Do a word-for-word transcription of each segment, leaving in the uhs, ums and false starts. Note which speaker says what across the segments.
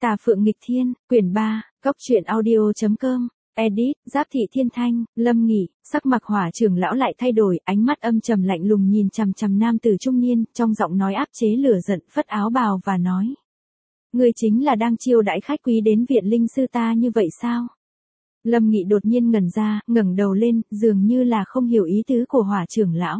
Speaker 1: Tà Phượng Nghịch Thiên, quyển ba, Cốc truyện audio.com, edit, Giáp Thị Thiên Thanh, Lâm Nghị, sắc mặt Hỏa trưởng lão lại thay đổi, ánh mắt âm trầm lạnh lùng nhìn chằm chằm nam tử trung niên, trong giọng nói áp chế lửa giận, phất áo bào và nói: Ngươi chính là đang chiêu đãi khách quý đến viện linh sư ta như vậy sao? Lâm Nghị đột nhiên ngẩn ra, ngẩng đầu lên, dường như là không hiểu ý tứ của Hỏa trưởng lão.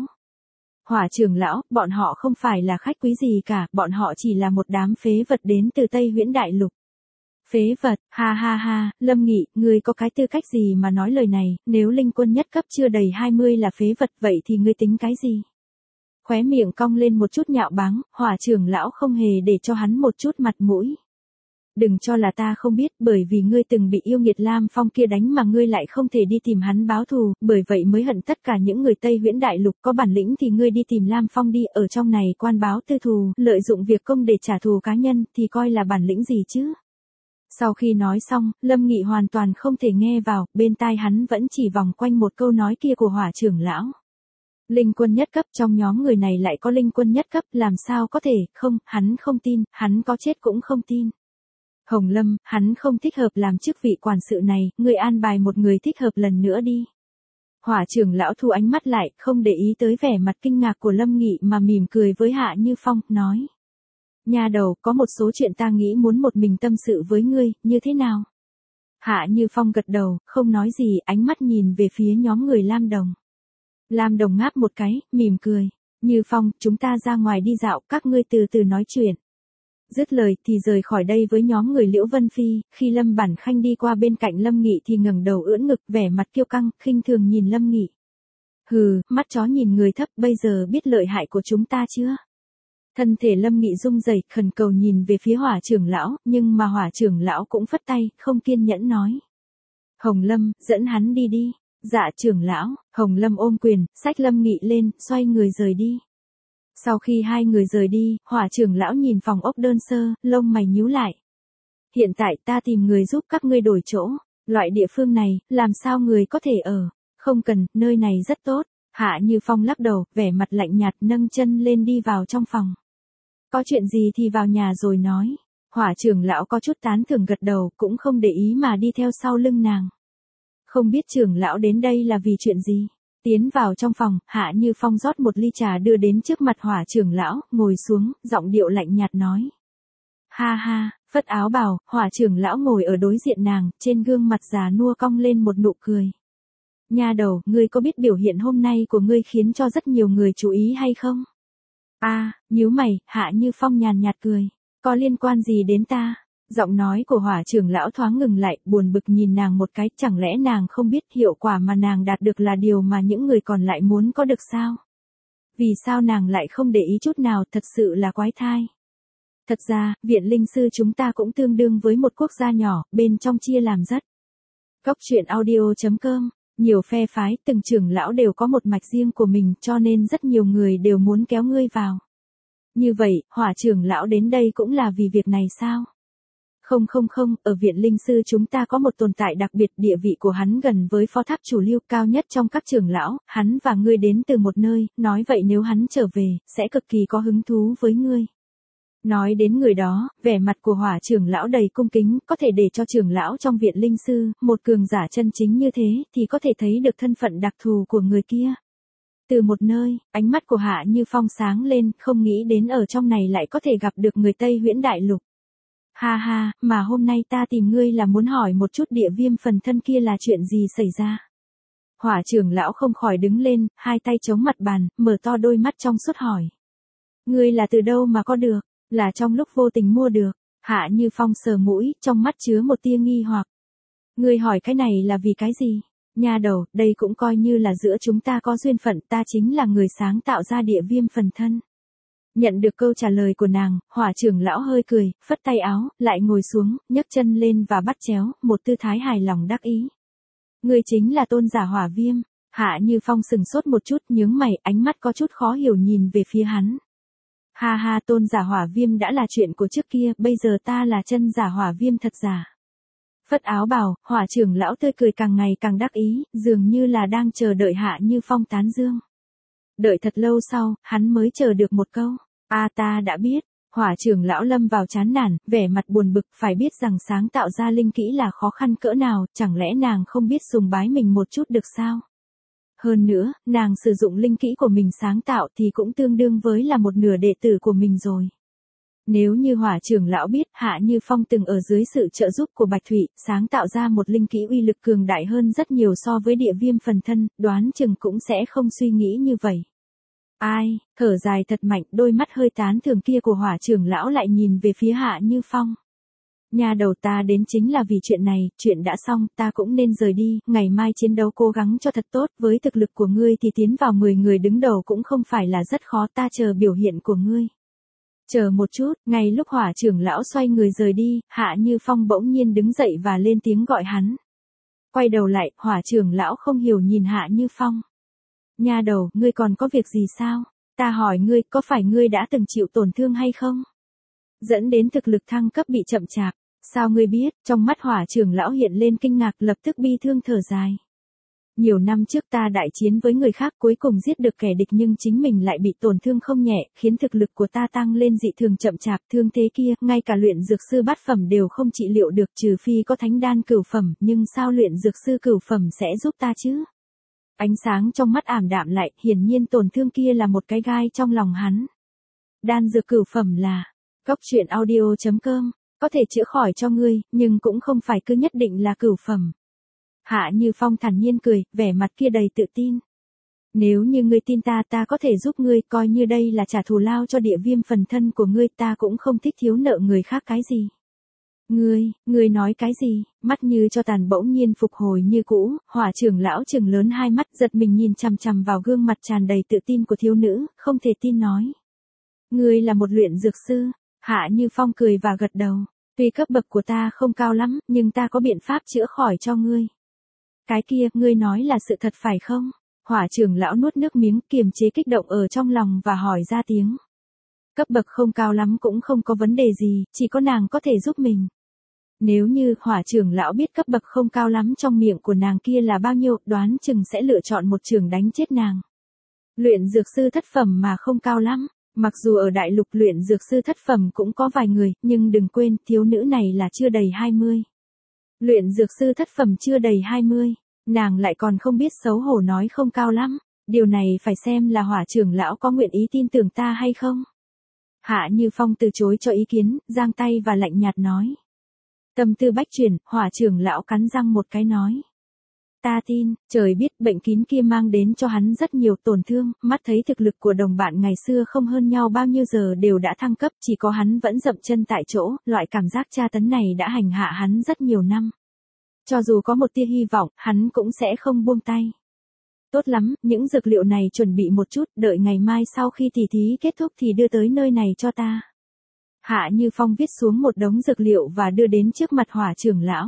Speaker 1: Hỏa trưởng lão, bọn họ không phải là khách quý gì cả, bọn họ chỉ là một đám phế vật đến từ Tây Huyễn Đại Lục. Phế vật, ha ha ha, Lâm Nghị, ngươi có cái tư cách gì mà nói lời này, nếu linh quân nhất cấp chưa đầy hai mươi là phế vật vậy thì ngươi tính cái gì? Khóe miệng cong lên một chút nhạo báng, Hỏa trưởng lão không hề để cho hắn một chút mặt mũi. Đừng cho là ta không biết, bởi vì ngươi từng bị yêu nghiệt Lam Phong kia đánh mà ngươi lại không thể đi tìm hắn báo thù, bởi vậy mới hận tất cả những người Tây Huyễn Đại Lục, có bản lĩnh thì ngươi đi tìm Lam Phong đi, ở trong này quan báo tư thù, lợi dụng việc công để trả thù cá nhân, thì coi là bản lĩnh gì chứ? Sau khi nói xong, Lâm Nghị hoàn toàn không thể nghe vào, bên tai hắn vẫn chỉ vòng quanh một câu nói kia của Hỏa trưởng lão. Linh quân nhất cấp, trong nhóm người này lại có linh quân nhất cấp, làm sao có thể, không, hắn không tin, hắn có chết cũng không tin. Hồng Lâm, hắn không thích hợp làm chức vị quản sự này, ngươi an bài một người thích hợp lần nữa đi. Hỏa trưởng lão thu ánh mắt lại, không để ý tới vẻ mặt kinh ngạc của Lâm Nghị mà mỉm cười với Hạ Như Phong, nói: Nha đầu, có một số chuyện ta nghĩ muốn một mình tâm sự với ngươi, như thế nào? Hạ Như Phong gật đầu, không nói gì, ánh mắt nhìn về phía nhóm người Lam Đồng. Lam Đồng ngáp một cái, mỉm cười: Như Phong, chúng ta ra ngoài đi dạo, các ngươi từ từ nói chuyện. Dứt lời thì rời khỏi đây với nhóm người Liễu Vân Phi, khi Lâm Bản Khanh đi qua bên cạnh Lâm Nghị thì ngẩng đầu ưỡn ngực, vẻ mặt kiêu căng, khinh thường nhìn Lâm Nghị. Hừ, mắt chó nhìn người thấp, bây giờ biết lợi hại của chúng ta chưa? Thân thể Lâm Nghị rung rẩy, khẩn cầu nhìn về phía Hỏa trưởng lão, nhưng mà Hỏa trưởng lão cũng phất tay, không kiên nhẫn nói: Hồng Lâm, dẫn hắn đi đi. Dạ trưởng lão. Hồng Lâm ôm quyền, xách Lâm Nghị lên, xoay người rời đi. Sau khi hai người rời đi, Hỏa trưởng lão nhìn phòng ốc đơn sơ, lông mày nhíu lại. Hiện tại ta tìm người giúp các ngươi đổi chỗ, loại địa phương này, làm sao người có thể ở? Không cần, nơi này rất tốt. Hạ Như Phong lắc đầu, vẻ mặt lạnh nhạt, nâng chân lên đi vào trong phòng. Có chuyện gì thì vào nhà rồi nói. Hỏa trưởng lão có chút tán thưởng gật đầu, cũng không để ý mà đi theo sau lưng nàng. Không biết trưởng lão đến đây là vì chuyện gì? Tiến vào trong phòng, Hạ Như Phong rót một ly trà đưa đến trước mặt Hỏa trưởng lão, ngồi xuống, giọng điệu lạnh nhạt nói: Ha ha, phất áo bào, Hỏa trưởng lão ngồi ở đối diện nàng, trên gương mặt già nua cong lên một nụ cười. Nha đầu, ngươi có biết biểu hiện hôm nay của ngươi khiến cho rất nhiều người chú ý hay không? A, à, nhíu mày, Hạ Như Phong nhàn nhạt cười. Có liên quan gì đến ta? Giọng nói của Hỏa trưởng lão thoáng ngừng lại, buồn bực nhìn nàng một cái, chẳng lẽ nàng không biết hiệu quả mà nàng đạt được là điều mà những người còn lại muốn có được sao? Vì sao nàng lại không để ý chút nào, thật sự là quái thai. Thật ra, viện linh sư chúng ta cũng tương đương với một quốc gia nhỏ, bên trong chia làm rất. Cốc truyện audio.com, nhiều phe phái, từng trưởng lão đều có một mạch riêng của mình, cho nên rất nhiều người đều muốn kéo ngươi vào. Như vậy, Hỏa trưởng lão đến đây cũng là vì việc này sao? Không không không, ở viện linh sư chúng ta có một tồn tại đặc biệt, địa vị của hắn gần với phó tháp chủ lưu, cao nhất trong các trưởng lão, hắn và ngươi đến từ một nơi, nói vậy nếu hắn trở về, sẽ cực kỳ có hứng thú với ngươi. Nói đến người đó, vẻ mặt của Hỏa trưởng lão đầy cung kính, có thể để cho trưởng lão trong viện linh sư, một cường giả chân chính như thế, thì có thể thấy được thân phận đặc thù của người kia. Từ một nơi, ánh mắt của Hạ Như Phong sáng lên, không nghĩ đến ở trong này lại có thể gặp được người Tây Huyễn Đại Lục. Ha ha, mà hôm nay ta tìm ngươi là muốn hỏi một chút địa viêm phần thân kia là chuyện gì xảy ra. Hỏa trưởng lão không khỏi đứng lên, hai tay chống mặt bàn, mở to đôi mắt trong suốt hỏi. Ngươi là từ đâu mà có được, là trong lúc vô tình mua được. Hạ Như Phong sờ mũi, trong mắt chứa một tia nghi hoặc. Ngươi hỏi cái này là vì cái gì? Nha đầu, đây cũng coi như là giữa chúng ta có duyên phận, ta chính là người sáng tạo ra địa viêm phần thân. Nhận được câu trả lời của nàng, Hỏa trưởng lão hơi cười, phất tay áo, lại ngồi xuống, nhấc chân lên và bắt chéo, một tư thái hài lòng đắc ý. Ngươi chính là tôn giả Hỏa Viêm. Hạ Như Phong sừng sốt một chút, nhướng mày, ánh mắt có chút khó hiểu nhìn về phía hắn. Ha ha, tôn giả Hỏa Viêm đã là chuyện của trước kia, bây giờ ta là chân giả Hỏa Viêm thật giả. Phất áo bào, Hỏa trưởng lão tươi cười càng ngày càng đắc ý, dường như là đang chờ đợi Hạ Như Phong tán dương. Đợi thật lâu sau, hắn mới chờ được một câu. A à, ta đã biết. Hỏa trưởng lão lâm vào chán nản, vẻ mặt buồn bực, phải biết rằng sáng tạo ra linh kỹ là khó khăn cỡ nào, chẳng lẽ nàng không biết sùng bái mình một chút được sao? Hơn nữa, nàng sử dụng linh kỹ của mình sáng tạo thì cũng tương đương với là một nửa đệ tử của mình rồi. Nếu như hỏa trưởng lão biết Hạ Như Phong từng ở dưới sự trợ giúp của Bạch Thụy, sáng tạo ra một linh kỹ uy lực cường đại hơn rất nhiều so với địa viêm phần thân, đoán chừng cũng sẽ không suy nghĩ như vậy. Ai, thở dài thật mạnh, đôi mắt hơi tán thưởng kia của hỏa trưởng lão lại nhìn về phía Hạ Như Phong. Nhà đầu ta đến chính là vì chuyện này, chuyện đã xong, ta cũng nên rời đi, ngày mai chiến đấu cố gắng cho thật tốt, với thực lực của ngươi thì tiến vào mười người đứng đầu cũng không phải là rất khó, ta chờ biểu hiện của ngươi. Chờ một chút, ngay lúc hỏa trưởng lão xoay người rời đi, Hạ Như Phong bỗng nhiên đứng dậy và lên tiếng gọi hắn. Quay đầu lại, hỏa trưởng lão không hiểu nhìn Hạ Như Phong. Nha đầu, ngươi còn có việc gì sao? Ta hỏi ngươi, có phải ngươi đã từng chịu tổn thương hay không? Dẫn đến thực lực thăng cấp bị chậm chạp. Sao ngươi biết? Trong mắt hỏa trưởng lão hiện lên kinh ngạc, lập tức bi thương thở dài. Nhiều năm trước ta đại chiến với người khác cuối cùng giết được kẻ địch nhưng chính mình lại bị tổn thương không nhẹ, khiến thực lực của ta tăng lên dị thường chậm chạp, thương thế kia, ngay cả luyện dược sư bát phẩm đều không trị liệu được trừ phi có thánh đan cửu phẩm, nhưng sao luyện dược sư cửu phẩm sẽ giúp ta chứ? Ánh sáng trong mắt ảm đạm lại, hiển nhiên tổn thương kia là một cái gai trong lòng hắn. Đan dược cửu phẩm là, góc truyện audio chấm com, có thể chữa khỏi cho ngươi, nhưng cũng không phải cứ nhất định là cửu phẩm. Hạ Như Phong thản nhiên cười, vẻ mặt kia đầy tự tin. Nếu như ngươi tin ta ta có thể giúp ngươi, coi như đây là trả thù lao cho địa viêm phần thân của ngươi, ta cũng không thích thiếu nợ người khác cái gì. Ngươi, ngươi nói cái gì? Mắt như cho tàn bỗng nhiên phục hồi như cũ, hỏa trưởng lão trừng lớn hai mắt giật mình nhìn chằm chằm vào gương mặt tràn đầy tự tin của thiếu nữ, không thể tin nói. Ngươi là một luyện dược sư. Hạ Như Phong cười và gật đầu. Tuy cấp bậc của ta không cao lắm, nhưng ta có biện pháp chữa khỏi cho ngươi. Cái kia, ngươi nói là sự thật phải không? Hỏa trưởng lão nuốt nước miếng kiềm chế kích động ở trong lòng và hỏi ra tiếng. Cấp bậc không cao lắm cũng không có vấn đề gì, chỉ có nàng có thể giúp mình. Nếu như hỏa trưởng lão biết cấp bậc không cao lắm trong miệng của nàng kia là bao nhiêu, đoán chừng sẽ lựa chọn một trường đánh chết nàng. Luyện dược sư thất phẩm mà không cao lắm. Mặc dù ở đại lục luyện dược sư thất phẩm cũng có vài người, nhưng đừng quên, thiếu nữ này là chưa đầy hai mươi. Luyện dược sư thất phẩm chưa đầy hai mươi, nàng lại còn không biết xấu hổ nói không cao lắm, điều này phải xem là hỏa trưởng lão có nguyện ý tin tưởng ta hay không. Hạ Như Phong từ chối cho ý kiến, giang tay và lạnh nhạt nói. Tâm tư bách chuyển, hỏa trưởng lão cắn răng một cái nói. Ta tin, trời biết bệnh kín kia mang đến cho hắn rất nhiều tổn thương, mắt thấy thực lực của đồng bạn ngày xưa không hơn nhau bao nhiêu giờ đều đã thăng cấp, chỉ có hắn vẫn dậm chân tại chỗ, loại cảm giác tra tấn này đã hành hạ hắn rất nhiều năm. Cho dù có một tia hy vọng, hắn cũng sẽ không buông tay. Tốt lắm, những dược liệu này chuẩn bị một chút, đợi ngày mai sau khi tỉ thí kết thúc thì đưa tới nơi này cho ta. Hạ Như Phong viết xuống một đống dược liệu và đưa đến trước mặt hỏa trưởng lão.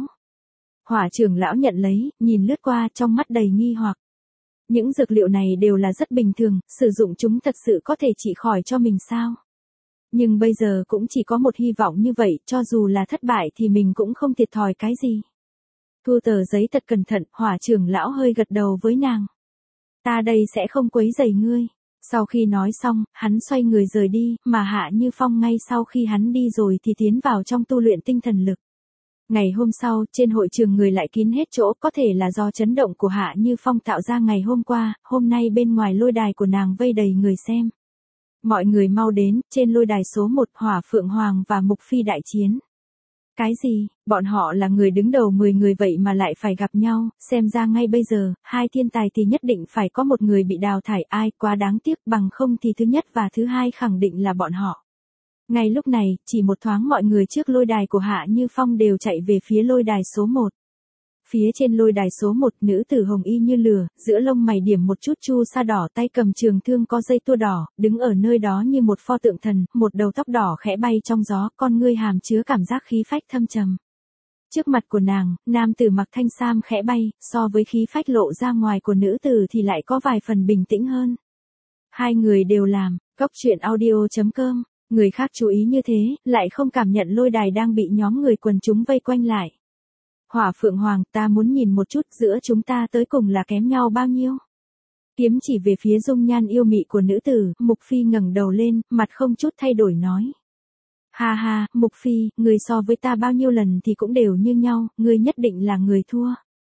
Speaker 1: Hỏa trưởng lão nhận lấy, nhìn lướt qua trong mắt đầy nghi hoặc. Những dược liệu này đều là rất bình thường, sử dụng chúng thật sự có thể trị khỏi cho mình sao? Nhưng bây giờ cũng chỉ có một hy vọng như vậy, cho dù là thất bại thì mình cũng không thiệt thòi cái gì. Thu tờ giấy thật cẩn thận, hỏa trưởng lão hơi gật đầu với nàng. Ta đây sẽ không quấy rầy ngươi. Sau khi nói xong, hắn xoay người rời đi, mà Hạ Như Phong ngay sau khi hắn đi rồi thì tiến vào trong tu luyện tinh thần lực. Ngày hôm sau, trên hội trường người lại kín hết chỗ, có thể là do chấn động của Hạ Như Phong tạo ra ngày hôm qua, hôm nay bên ngoài lôi đài của nàng vây đầy người xem. Mọi người mau đến, trên lôi đài số một, Hỏa Phượng Hoàng và Mục Phi đại chiến. Cái gì, bọn họ là người đứng đầu mười người vậy mà lại phải gặp nhau, xem ra ngay bây giờ, hai thiên tài thì nhất định phải có một người bị đào thải, ai, quá đáng tiếc, bằng không thì thứ nhất và thứ hai khẳng định là bọn họ. Ngay lúc này, chỉ một thoáng mọi người trước lôi đài của Hạ Như Phong đều chạy về phía lôi đài số một. Phía trên lôi đài số một, nữ tử hồng y như lửa, giữa lông mày điểm một chút chu sa đỏ, tay cầm trường thương có dây tua đỏ, đứng ở nơi đó như một pho tượng thần, một đầu tóc đỏ khẽ bay trong gió, con ngươi hàm chứa cảm giác khí phách thâm trầm. Trước mặt của nàng, nam tử mặc thanh sam khẽ bay, so với khí phách lộ ra ngoài của nữ tử thì lại có vài phần bình tĩnh hơn. Hai người đều làm, góc truyện audio chấm com. Người khác chú ý như thế, lại không cảm nhận lôi đài đang bị nhóm người quần chúng vây quanh lại. Hỏa Phượng Hoàng, ta muốn nhìn một chút giữa chúng ta tới cùng là kém nhau bao nhiêu. Kiếm chỉ về phía dung nhan yêu mị của nữ tử, Mục Phi ngẩng đầu lên, mặt không chút thay đổi nói. Ha ha, Mục Phi, người so với ta bao nhiêu lần thì cũng đều như nhau, ngươi nhất định là người thua.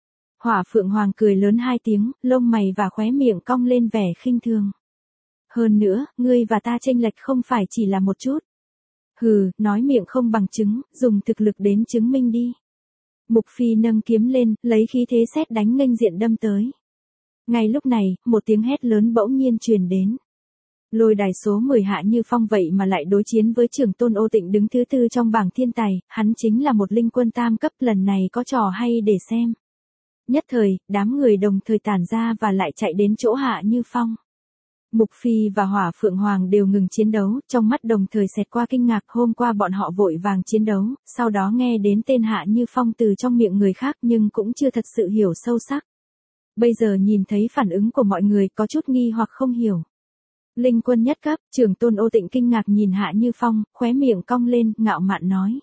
Speaker 1: Hỏa Phượng Hoàng cười lớn hai tiếng, lông mày và khóe miệng cong lên vẻ khinh thường. Hơn nữa, ngươi và ta chênh lệch không phải chỉ là một chút. Hừ, nói miệng không bằng chứng, dùng thực lực đến chứng minh đi. Mục Phi nâng kiếm lên, lấy khí thế sét đánh nghênh diện đâm tới. Ngay lúc này, một tiếng hét lớn bỗng nhiên truyền đến. Lôi đài số mười Hạ Như Phong vậy mà lại đối chiến với Trường Tôn Ô Tịnh đứng thứ tư trong bảng thiên tài, hắn chính là một linh quân tam cấp, lần này có trò hay để xem. Nhất thời, đám người đồng thời tản ra và lại chạy đến chỗ Hạ Như Phong. Mục Phi và Hỏa Phượng Hoàng đều ngừng chiến đấu, trong mắt đồng thời xẹt qua kinh ngạc, hôm qua bọn họ vội vàng chiến đấu, sau đó nghe đến tên Hạ Như Phong từ trong miệng người khác nhưng cũng chưa thật sự hiểu sâu sắc. Bây giờ nhìn thấy phản ứng của mọi người có chút nghi hoặc không hiểu. Linh quân nhất cấp, Trường Tôn Ô Tịnh kinh ngạc nhìn Hạ Như Phong, khóe miệng cong lên, ngạo mạn nói.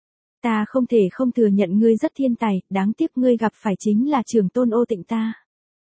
Speaker 1: Ta không thể không thừa nhận ngươi rất thiên tài, đáng tiếc ngươi gặp phải chính là Trường Tôn Ô Tịnh ta.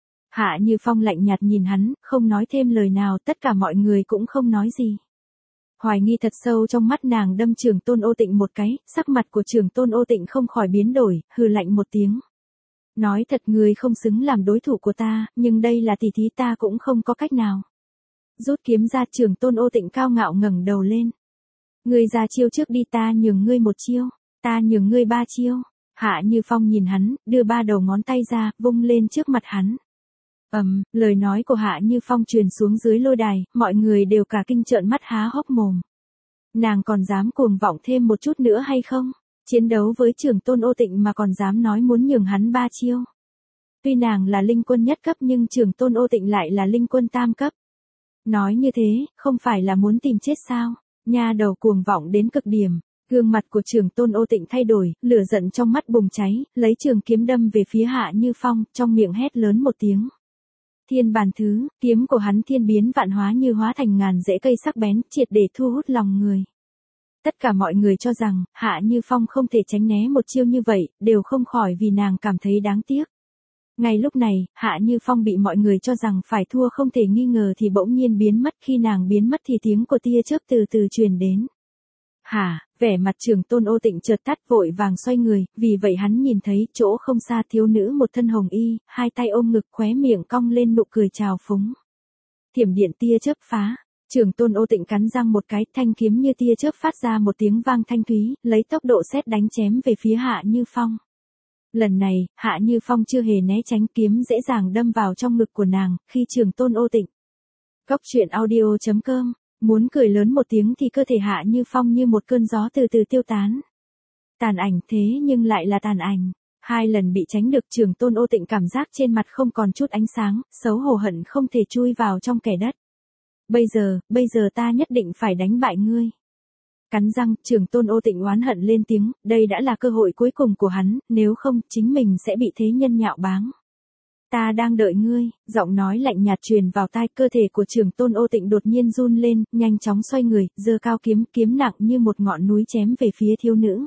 Speaker 1: Hạ Như Phong lạnh nhạt nhìn hắn, không nói thêm lời nào, tất cả mọi người cũng không nói gì. Hoài nghi thật sâu trong mắt nàng đâm Trường Tôn Ô Tịnh một cái, sắc mặt của Trường Tôn Ô Tịnh không khỏi biến đổi, hừ lạnh một tiếng. Nói thật ngươi không xứng làm đối thủ của ta, nhưng đây là tỷ thí ta cũng không có cách nào. Rút kiếm ra, Trường Tôn Ô Tịnh cao ngạo ngẩng đầu lên. Ngươi ra chiêu trước đi, ta nhường ngươi một chiêu, ta nhường ngươi ba chiêu. Hạ Như Phong nhìn hắn, đưa ba đầu ngón tay ra, vung lên trước mặt hắn. Ầm, um, lời nói của Hạ Như Phong truyền xuống dưới lôi đài, mọi người đều cả kinh trợn mắt há hốc mồm. Nàng còn dám cuồng vọng thêm một chút nữa hay không? Chiến đấu với Trường Tôn Ô Tịnh mà còn dám nói muốn nhường hắn ba chiêu. Tuy nàng là linh quân nhất cấp nhưng Trường Tôn Ô Tịnh lại là linh quân tam cấp. Nói như thế, không phải là muốn tìm chết sao? Nha đầu cuồng vọng đến cực điểm. Gương mặt của Trường Tôn Ô Tịnh thay đổi, lửa giận trong mắt bùng cháy, lấy trường kiếm đâm về phía Hạ Như Phong, trong miệng hét lớn một tiếng. Thiên bàn thứ, kiếm của hắn thiên biến vạn hóa như hóa thành ngàn rễ cây sắc bén, triệt để thu hút lòng người. Tất cả mọi người cho rằng, Hạ Như Phong không thể tránh né một chiêu như vậy, đều không khỏi vì nàng cảm thấy đáng tiếc. Ngay lúc này, Hạ Như Phong bị mọi người cho rằng phải thua không thể nghi ngờ thì bỗng nhiên biến mất, khi nàng biến mất thì tiếng của tia chớp từ từ truyền đến. Hả, vẻ mặt Trường Tôn Ô Tịnh chợt tắt, vội vàng xoay người, vì vậy hắn nhìn thấy chỗ không xa thiếu nữ một thân hồng y, hai tay ôm ngực, khóe miệng cong lên nụ cười trào phúng. Thiểm điện tia chớp phá, Trường Tôn Ô Tịnh cắn răng một cái, thanh kiếm như tia chớp phát ra một tiếng vang thanh thúy, lấy tốc độ sét đánh chém về phía Hạ Như Phong. Lần này, Hạ Như Phong chưa hề né tránh, kiếm dễ dàng đâm vào trong ngực của nàng, khi Trường Tôn Ô Tịnh. Góc truyện audio chấm com, muốn cười lớn một tiếng thì cơ thể Hạ Như Phong như một cơn gió từ từ tiêu tán. Tàn ảnh thế nhưng lại là tàn ảnh. Hai lần bị tránh được, Trường Tôn Ô Tịnh cảm giác trên mặt không còn chút ánh sáng, xấu hổ hận không thể chui vào trong kẻ đất. Bây giờ, bây giờ ta nhất định phải đánh bại ngươi. Cắn răng, Trường Tôn Ô Tịnh oán hận lên tiếng, đây đã là cơ hội cuối cùng của hắn, nếu không, chính mình sẽ bị thế nhân nhạo báng. Ta đang đợi ngươi, giọng nói lạnh nhạt truyền vào tai, cơ thể của Trường Tôn Ô Tịnh đột nhiên run lên, nhanh chóng xoay người, giơ cao kiếm, kiếm nặng như một ngọn núi chém về phía thiếu nữ.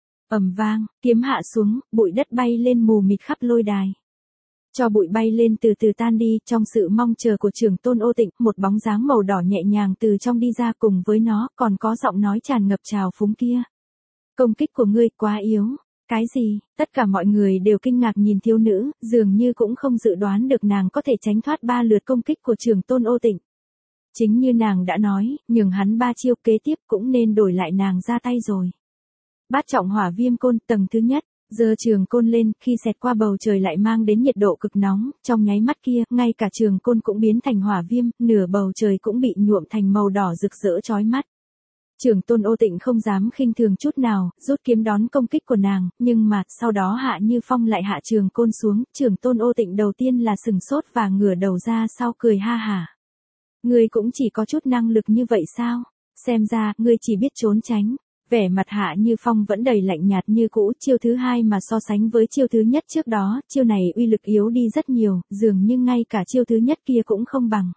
Speaker 1: Ầm vang, kiếm hạ xuống, bụi đất bay lên mù mịt khắp lôi đài. Cho bụi bay lên từ từ tan đi, trong sự mong chờ của Trường Tôn Ô Tịnh, một bóng dáng màu đỏ nhẹ nhàng từ trong đi ra, cùng với nó, còn có giọng nói tràn ngập trào phúng kia. Công kích của ngươi quá yếu. Cái gì? Tất cả mọi người đều kinh ngạc nhìn thiếu nữ, dường như cũng không dự đoán được nàng có thể tránh thoát ba lượt công kích của Trường Tôn Ô Tịnh. Chính như nàng đã nói, nhường hắn ba chiêu, kế tiếp cũng nên đổi lại nàng ra tay rồi. Bát trọng hỏa viêm côn, tầng thứ nhất. Giơ trường côn lên, khi xẹt qua bầu trời lại mang đến nhiệt độ cực nóng, trong nháy mắt kia, ngay cả trường côn cũng biến thành hỏa viêm, nửa bầu trời cũng bị nhuộm thành màu đỏ rực rỡ chói mắt. Trường Tôn Ô Tịnh không dám khinh thường chút nào, rút kiếm đón công kích của nàng, nhưng mà, sau đó Hạ Như Phong lại hạ trường côn xuống, Trường Tôn Ô Tịnh đầu tiên là sừng sốt và ngửa đầu ra sau cười ha hả. Ngươi cũng chỉ có chút năng lực như vậy sao? Xem ra, ngươi chỉ biết trốn tránh. Vẻ mặt Hạ Như Phong vẫn đầy lạnh nhạt như cũ, chiêu thứ hai mà so sánh với chiêu thứ nhất trước đó, chiêu này uy lực yếu đi rất nhiều, dường như ngay cả chiêu thứ nhất kia cũng không bằng.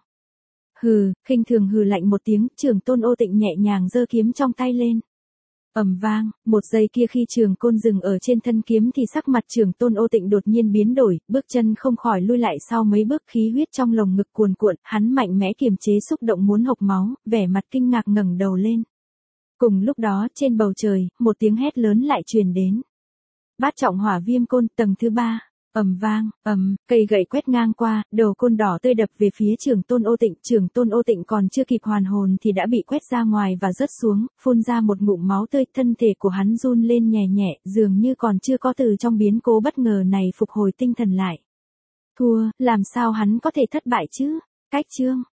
Speaker 1: Hừ, khinh thường hừ lạnh một tiếng, Trường Tôn Ô Tịnh nhẹ nhàng giơ kiếm trong tay lên. Ầm vang, một giây kia khi trường côn dừng ở trên thân kiếm thì sắc mặt Trường Tôn Ô Tịnh đột nhiên biến đổi, bước chân không khỏi lui lại sau mấy bước, khí huyết trong lồng ngực cuồn cuộn, hắn mạnh mẽ kiềm chế xúc động muốn hộc máu, vẻ mặt kinh ngạc ngẩng đầu lên. Cùng lúc đó, trên bầu trời, một tiếng hét lớn lại truyền đến. Bát trọng hỏa viêm côn tầng thứ ba. Ầm vang, ầm, cây gậy quét ngang qua, đầu côn đỏ tươi đập về phía Trường Tôn Ô Tịnh, Trường Tôn Ô Tịnh còn chưa kịp hoàn hồn thì đã bị quét ra ngoài và rớt xuống, phun ra một ngụm máu tươi, thân thể của hắn run lên nhẹ nhẹ, dường như còn chưa có từ trong biến cố bất ngờ này phục hồi tinh thần lại. Thua, làm sao hắn có thể thất bại chứ? Cách chương